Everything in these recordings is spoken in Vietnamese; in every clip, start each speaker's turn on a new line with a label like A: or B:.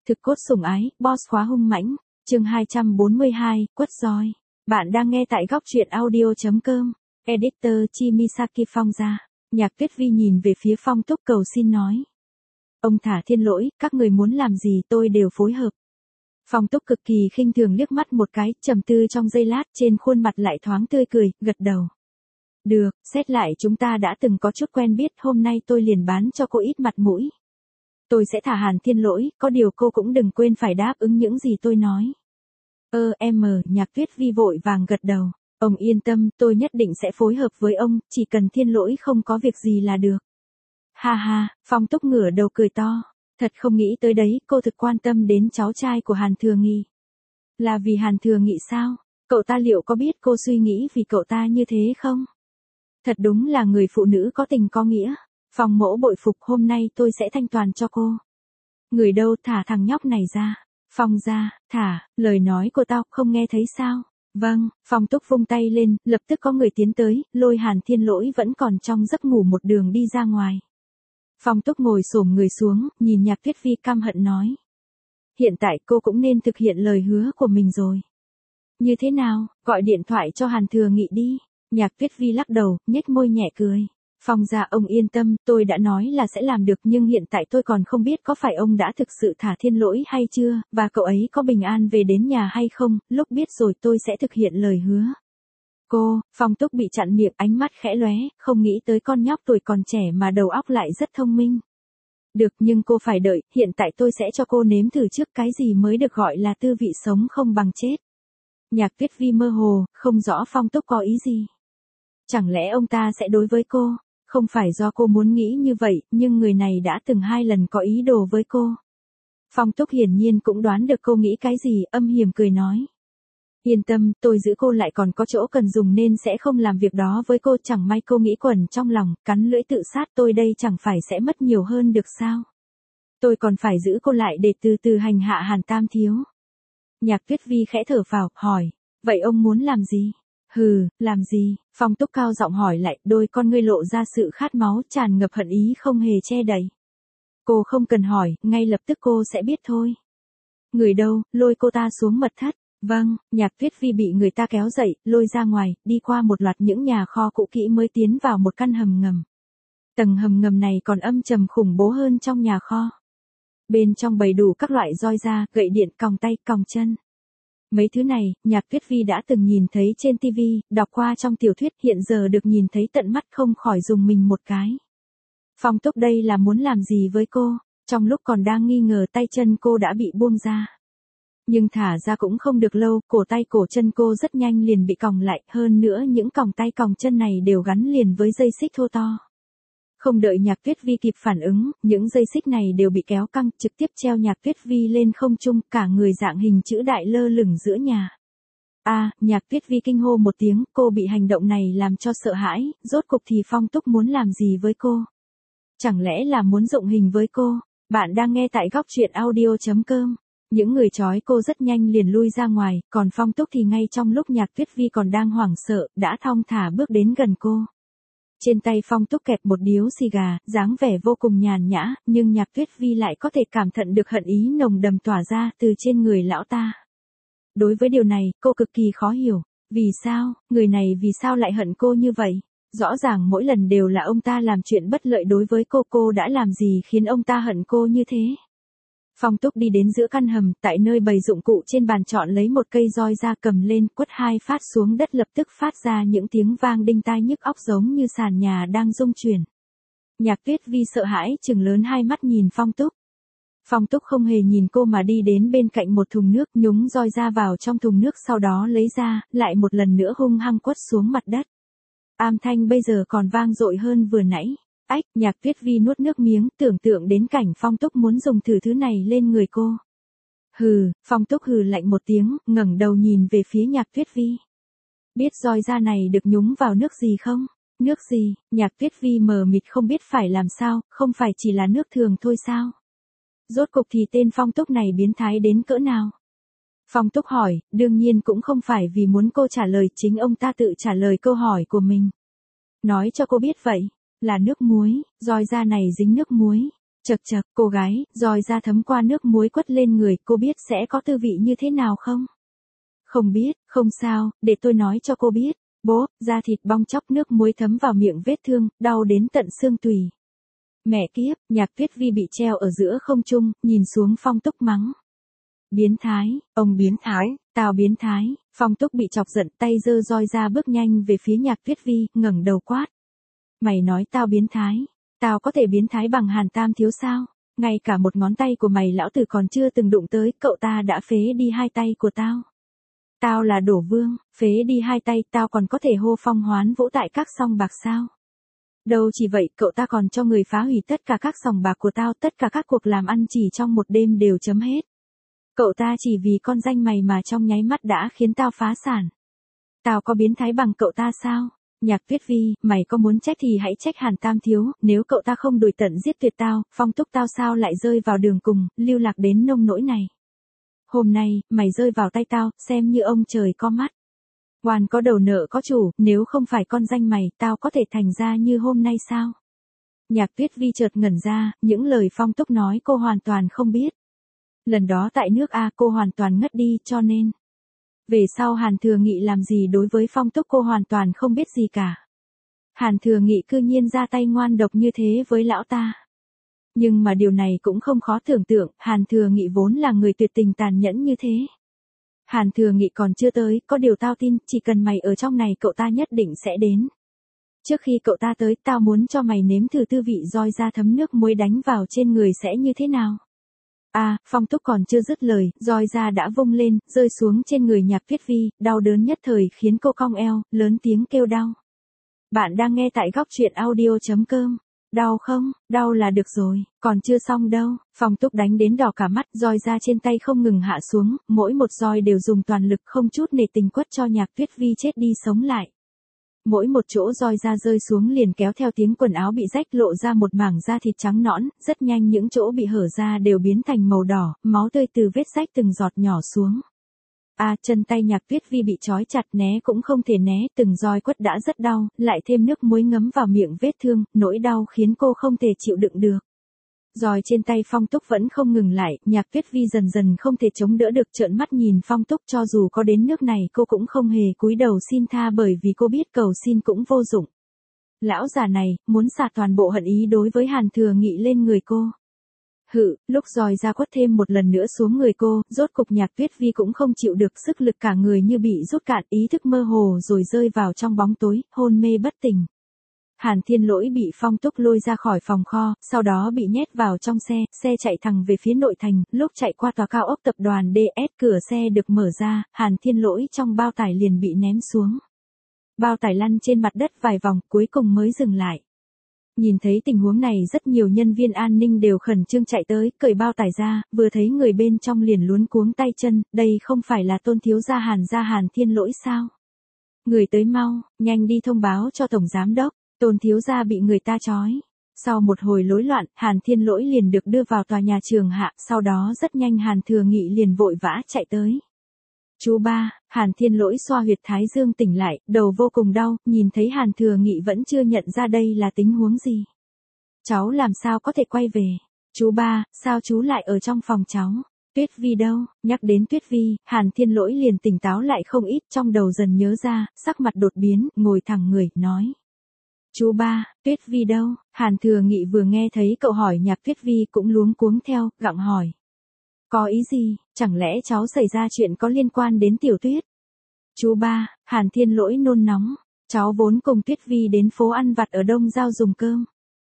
A: Thực cốt sủng ái, boss khóa hung mãnh, chương 242, quất roi. Bạn đang nghe tại góc truyện audio.com, editor Chimisaki Phong ra. Nhạc Tuyết Vi nhìn về phía Phong Túc cầu xin nói. Ông thả thiên lỗi, các người muốn làm gì tôi đều phối hợp. Phong Túc cực kỳ khinh thường liếc mắt một cái, trầm tư trong giây lát, trên khuôn mặt lại thoáng tươi cười, gật đầu. Được, xét lại chúng ta đã từng có chút quen biết, hôm nay tôi liền bán cho cô ít mặt mũi. Tôi sẽ thả Hàn Thiên Lỗi, có điều cô cũng đừng quên phải đáp ứng những gì tôi nói. Nhạc Tuyết Vi vội vàng gật đầu. Ông yên tâm, tôi nhất định sẽ phối hợp với ông, chỉ cần Thiên Lỗi không có việc gì là được. Ha ha, Phong Túc ngửa đầu cười to. Thật không nghĩ tới đấy, cô thực quan tâm đến cháu trai của Hàn Thừa Nghị. Là vì Hàn Thừa Nghị sao? Cậu ta liệu có biết cô suy nghĩ vì cậu ta như thế không? Thật đúng là người phụ nữ có tình có nghĩa. Phong mỗ bội phục, hôm nay tôi sẽ thanh toàn cho cô. Người đâu, thả thằng nhóc này ra. Phong ra, thả, lời nói của tao không nghe thấy sao? Vâng, Phong Túc vung tay lên, lập tức có người tiến tới, lôi Hàn Thiên Lỗi vẫn còn trong giấc ngủ một đường đi ra ngoài. Phong Túc ngồi xổm người xuống, nhìn Nhạc Tuyết Vi căm hận nói. Hiện tại cô cũng nên thực hiện lời hứa của mình rồi. Như thế nào, gọi điện thoại cho Hàn Thừa Nghị đi. Nhạc Tuyết Vi lắc đầu, nhếch môi nhẹ cười. Phong ra ông yên tâm, tôi đã nói là sẽ làm được nhưng hiện tại tôi còn không biết có phải ông đã thực sự thả Thiên Lỗi hay chưa, và cậu ấy có bình an về đến nhà hay không, lúc biết rồi tôi sẽ thực hiện lời hứa. Cô, Phong Túc bị chặn miệng, ánh mắt khẽ lóe, không nghĩ tới con nhóc tuổi còn trẻ mà đầu óc lại rất thông minh. Được, nhưng cô phải đợi, hiện tại tôi sẽ cho cô nếm thử trước cái gì mới được gọi là tư vị sống không bằng chết. Nhạc Tuyết Vi mơ hồ, không rõ Phong Túc có ý gì. Chẳng lẽ ông ta sẽ đối với cô? Không phải do cô muốn nghĩ như vậy, nhưng người này đã từng 2 lần có ý đồ với cô. Phong Túc hiển nhiên cũng đoán được cô nghĩ cái gì, âm hiểm cười nói. Yên tâm, tôi giữ cô lại còn có chỗ cần dùng nên sẽ không làm việc đó với cô, chẳng may cô nghĩ quẩn trong lòng, cắn lưỡi tự sát tôi đây chẳng phải sẽ mất nhiều hơn được sao? Tôi còn phải giữ cô lại để từ từ hành hạ Hàn Tam Thiếu. Nhạc Tuyết Vi khẽ thở phào, hỏi, vậy ông muốn làm gì? Hừ, làm gì? Phong Túc cao giọng hỏi lại, đôi con ngươi lộ ra sự khát máu, tràn ngập hận ý không hề che đậy. Cô không cần hỏi, ngay lập tức cô sẽ biết thôi. Người đâu, lôi cô ta xuống mật thất. Vâng, Nhạc Tuyết Vi bị người ta kéo dậy, lôi ra ngoài, đi qua một loạt những nhà kho cũ kỹ mới tiến vào một căn hầm ngầm. Tầng hầm ngầm này còn âm trầm khủng bố hơn trong nhà kho. Bên trong bày đủ các loại roi da, gậy điện, còng tay, còng chân. Mấy thứ này, Nhạc Tuyết Vi đã từng nhìn thấy trên TV, đọc qua trong tiểu thuyết, hiện giờ được nhìn thấy tận mắt không khỏi dùng mình một cái. Phong Túc đây là muốn làm gì với cô? Trong lúc còn đang nghi ngờ tay chân cô đã bị buông ra. Nhưng thả ra cũng không được lâu, cổ tay cổ chân cô rất nhanh liền bị còng lại, hơn nữa những còng tay còng chân này đều gắn liền với dây xích thô to. Không đợi Nhạc Tuyết Vi kịp phản ứng, những dây xích này đều bị kéo căng, trực tiếp treo Nhạc Tuyết Vi lên không trung, cả người dạng hình chữ đại lơ lửng giữa nhà. Nhạc Tuyết Vi kinh hô một tiếng, cô bị hành động này làm cho sợ hãi, rốt cục thì Phong Túc muốn làm gì với cô? Chẳng lẽ là muốn dụng hình với cô? Bạn đang nghe tại góc truyện audio.com. Những người trói cô rất nhanh liền lui ra ngoài, còn Phong Túc thì ngay trong lúc Nhạc Tuyết Vi còn đang hoảng sợ, đã thong thả bước đến gần cô. Trên tay Phong Túc kẹp một điếu xì gà, dáng vẻ vô cùng nhàn nhã, nhưng Nhạc Tuyết Vi lại có thể cảm nhận được hận ý nồng đầm tỏa ra từ trên người lão ta. Đối với điều này, cô cực kỳ khó hiểu. Vì sao, người này vì sao lại hận cô như vậy? Rõ ràng mỗi lần đều là ông ta làm chuyện bất lợi đối với cô đã làm gì khiến ông ta hận cô như thế? Phong Túc đi đến giữa căn hầm, tại nơi bày dụng cụ trên bàn chọn lấy một cây roi ra cầm lên, quất 2 phát xuống đất, lập tức phát ra những tiếng vang đinh tai nhức óc giống như sàn nhà đang rung chuyển. Nhạc Tuyết Vi sợ hãi trừng lớn hai mắt nhìn Phong Túc. Phong Túc không hề nhìn cô mà đi đến bên cạnh một thùng nước, nhúng roi ra vào trong thùng nước, sau đó lấy ra, lại một lần nữa hung hăng quất xuống mặt đất. Âm thanh bây giờ còn vang dội hơn vừa nãy. Nhạc Tuyết Vi nuốt nước miếng, tưởng tượng đến cảnh Phong Túc muốn dùng thử thứ này lên người cô. Hừ, Phong Túc hừ lạnh một tiếng, ngẩng đầu nhìn về phía Nhạc Tuyết Vi. Biết roi da này được nhúng vào nước gì không? Nước gì? Nhạc Tuyết Vi mờ mịt không biết phải làm sao, không phải chỉ là nước thường thôi sao? Rốt cục thì tên Phong Túc này biến thái đến cỡ nào? Phong Túc hỏi, đương nhiên cũng không phải vì muốn cô trả lời, chính ông ta tự trả lời câu hỏi của mình. Nói cho cô biết vậy. Là nước muối, roi da này dính nước muối. Chậc chậc, cô gái, roi da thấm qua nước muối quất lên người, cô biết sẽ có tư vị như thế nào không? Không biết, không sao, để tôi nói cho cô biết. Bố, da thịt bong chóc nước muối thấm vào miệng vết thương, đau đến tận xương tủy. Mẹ kiếp, Nhạc Tuyết Vi bị treo ở giữa không trung, nhìn xuống Phong Túc mắng. Biến thái, ông biến thái, tao biến thái. Phong Túc bị chọc giận, tay giơ roi ra bước nhanh về phía Nhạc Tuyết Vi, ngẩng đầu quát. Mày nói tao biến thái, tao có thể biến thái bằng Hàn Tam Thiếu sao? Ngay cả một ngón tay của mày lão tử còn chưa từng đụng tới, cậu ta đã phế đi hai tay của tao. Tao là Đổ Vương, phế đi hai tay, tao còn có thể hô phong hoán vũ tại các sòng bạc sao? Đâu chỉ vậy, cậu ta còn cho người phá hủy tất cả các sòng bạc của tao, tất cả các cuộc làm ăn chỉ trong một đêm đều chấm hết. Cậu ta chỉ vì con danh mày mà trong nháy mắt đã khiến tao phá sản. Tao có biến thái bằng cậu ta sao? Nhạc Tuyết Vi, mày có muốn trách thì hãy trách Hàn Tam Thiếu, nếu cậu ta không đuổi tận giết tuyệt tao, Phong Túc tao sao lại rơi vào đường cùng, lưu lạc đến nông nỗi này. Hôm nay, mày rơi vào tay tao, xem như ông trời có mắt. Oan có đầu nợ có chủ, nếu không phải con danh mày, tao có thể thành ra như hôm nay sao? Nhạc Tuyết Vi chợt ngẩn ra, những lời Phong Túc nói cô hoàn toàn không biết. Lần đó tại nước A cô hoàn toàn ngất đi, cho nên. Về sau Hàn Thừa Nghị làm gì đối với Phong Túc cô hoàn toàn không biết gì cả. Hàn Thừa Nghị cư nhiên ra tay ngoan độc như thế với lão ta. Nhưng mà điều này cũng không khó tưởng tượng, Hàn Thừa Nghị vốn là người tuyệt tình tàn nhẫn như thế. Hàn Thừa Nghị còn chưa tới, có điều tao tin, chỉ cần mày ở trong này cậu ta nhất định sẽ đến. Trước khi cậu ta tới, tao muốn cho mày nếm thử tư vị roi da thấm nước muối đánh vào trên người sẽ như thế nào. Phong Túc còn chưa dứt lời, roi da đã vung lên, rơi xuống trên người Nhạc Tuyết Vi, đau đớn nhất thời khiến cô cong eo, lớn tiếng kêu đau. Bạn đang nghe tại góc truyện audio.com. Đau không? Đau là được rồi, còn chưa xong đâu. Phong Túc đánh đến đỏ cả mắt, roi da trên tay không ngừng hạ xuống, mỗi một roi đều dùng toàn lực không chút nể tình quất cho Nhạc Tuyết Vi chết đi sống lại. Mỗi một chỗ roi da rơi xuống liền kéo theo tiếng quần áo bị rách lộ ra một mảng da thịt trắng nõn, rất nhanh những chỗ bị hở ra đều biến thành màu đỏ, máu tươi từ vết rách từng giọt nhỏ xuống. Chân tay Nhạc Tuyết Vi bị trói chặt né cũng không thể né, từng roi quất đã rất đau, lại thêm nước muối ngấm vào miệng vết thương, nỗi đau khiến cô không thể chịu đựng được. Roi trên tay Phong Túc vẫn không ngừng lại, Nhạc Tuyết Vi dần dần không thể chống đỡ được trợn mắt nhìn Phong Túc, cho dù có đến nước này cô cũng không hề cúi đầu xin tha bởi vì cô biết cầu xin cũng vô dụng. Lão già này, muốn xả toàn bộ hận ý đối với Hàn Thừa Nghị lên người cô. Lúc roi ra quất thêm một lần nữa xuống người cô, rốt cục Nhạc Tuyết Vi cũng không chịu được, sức lực cả người như bị rút cạn, ý thức mơ hồ rồi rơi vào trong bóng tối, hôn mê bất tỉnh. Hàn Thiên Lỗi bị Phong Túc lôi ra khỏi phòng kho, sau đó bị nhét vào trong xe chạy thẳng về phía nội thành, lúc chạy qua tòa cao ốc tập đoàn DS cửa xe được mở ra, Hàn Thiên Lỗi trong bao tải liền bị ném xuống. Bao tải lăn trên mặt đất vài vòng, cuối cùng mới dừng lại. Nhìn thấy tình huống này rất nhiều nhân viên an ninh đều khẩn trương chạy tới, cởi bao tải ra, vừa thấy người bên trong liền luống cuống tay chân, đây không phải là Tôn thiếu gia Hàn Thiên Lỗi sao? Người tới mau, nhanh đi thông báo cho Tổng Giám Đốc. Tôn thiếu gia bị người ta trói. Sau một hồi rối loạn, Hàn Thiên Lỗi liền được đưa vào tòa nhà trường hạ, sau đó rất nhanh Hàn Thừa Nghị liền vội vã chạy tới. Chú ba, Hàn Thiên Lỗi xoa huyệt thái dương tỉnh lại, đầu vô cùng đau, nhìn thấy Hàn Thừa Nghị vẫn chưa nhận ra đây là tình huống gì. Cháu làm sao có thể quay về? Chú ba, sao chú lại ở trong phòng cháu? Tuyết Vi đâu? Nhắc đến Tuyết Vi, Hàn Thiên Lỗi liền tỉnh táo lại không ít, trong đầu dần nhớ ra, sắc mặt đột biến, ngồi thẳng người, nói. Chú ba, Tuyết Vi đâu? Hàn Thừa Nghị vừa nghe thấy cậu hỏi Nhạc Tuyết Vi cũng luống cuống theo, gặng hỏi. Có ý gì, chẳng lẽ cháu xảy ra chuyện có liên quan đến Tiểu Tuyết? Chú ba, Hàn Thiên Lỗi nôn nóng, cháu vốn cùng Tuyết Vi đến phố ăn vặt ở Đông Giao dùng cơm.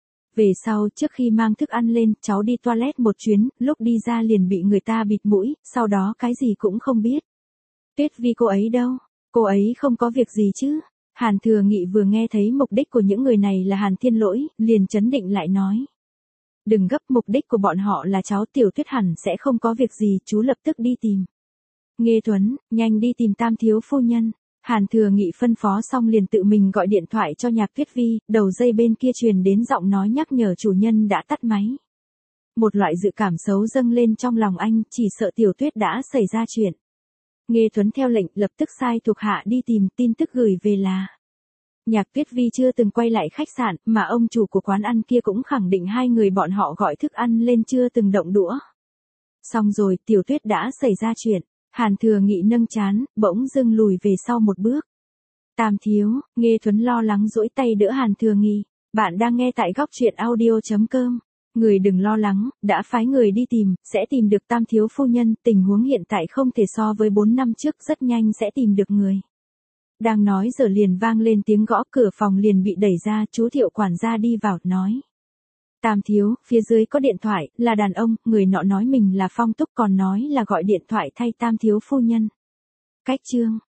A: Về sau, trước khi mang thức ăn lên, cháu đi toilet một chuyến, lúc đi ra liền bị người ta bịt mũi, sau đó cái gì cũng không biết. Tuyết Vi cô ấy đâu? Cô ấy không có việc gì chứ? Hàn Thừa Nghị vừa nghe thấy mục đích của những người này là Hàn Thiên Lỗi, liền chấn định lại nói. Đừng gấp, mục đích của bọn họ là cháu Tiểu Tuyết hẳn sẽ không có việc gì, chú lập tức đi tìm. Nghê Tuấn, nhanh đi tìm Tam thiếu phu nhân. Hàn Thừa Nghị phân phó xong liền tự mình gọi điện thoại cho Nhạc Tuyết Vi, đầu dây bên kia truyền đến giọng nói nhắc nhở chủ nhân đã tắt máy. Một loại dự cảm xấu dâng lên trong lòng anh, chỉ sợ Tiểu Tuyết đã xảy ra chuyện. Nghê Tuấn theo lệnh lập tức sai thuộc hạ đi tìm, tin tức gửi về là. Nhạc Tuyết Vi chưa từng quay lại khách sạn, mà ông chủ của quán ăn kia cũng khẳng định hai người bọn họ gọi thức ăn lên chưa từng động đũa. Xong rồi, Tiểu Tuyết đã xảy ra chuyện. Hàn Thừa Nghị nâng trán, bỗng dưng lùi về sau một bước. Tam thiếu, Nghê Thuấn lo lắng duỗi tay đỡ Hàn Thừa Nghị. Bạn đang nghe tại góc truyện audio.com. Người đừng lo lắng, đã phái người đi tìm, sẽ tìm được Tam thiếu phu nhân, tình huống hiện tại không thể so với 4 năm trước, rất nhanh sẽ tìm được người. Đang nói giờ liền vang lên tiếng gõ cửa phòng liền bị đẩy ra, chú Thiệu quản gia đi vào, nói. Tam thiếu, phía dưới có điện thoại, là đàn ông, người nọ nói mình là Phong Túc còn nói là gọi điện thoại thay Tam thiếu phu nhân. Cách chương,